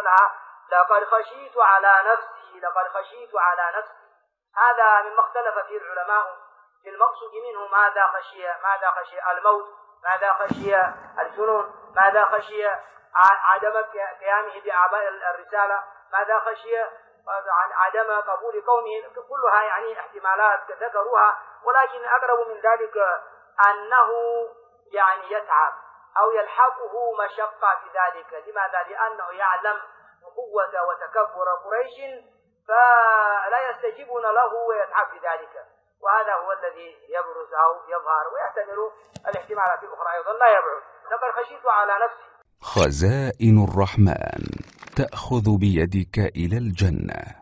يقولونها لقد خشيت على نفسي، لقد خشيت على نفسي. هذا مما اختلف فيه العلماء في المقصود منه، ماذا خشي الموت، ماذا خشي الجنون، ماذا خشي عدم قيامه بأعباء الرسالة، ماذا خشي عن عدم قبول قومه. كلها يعني احتمالات ذكروها، ولكن أقرب من ذلك أنه يعني يتعب أو يلحقه مشقة في ذلك. لماذا؟ لأنه يعلم قوة وتكبر قريش فلا يستجيبون له ويتعب في ذلك، وهذا هو الذي يبرز أو يظهر، ويحتمل الاحتمالات الأخرى أيضا لا يبعد. لقد خشيت على نفسي. خزائن الرحمن تأخذ بيدك إلى الجنة.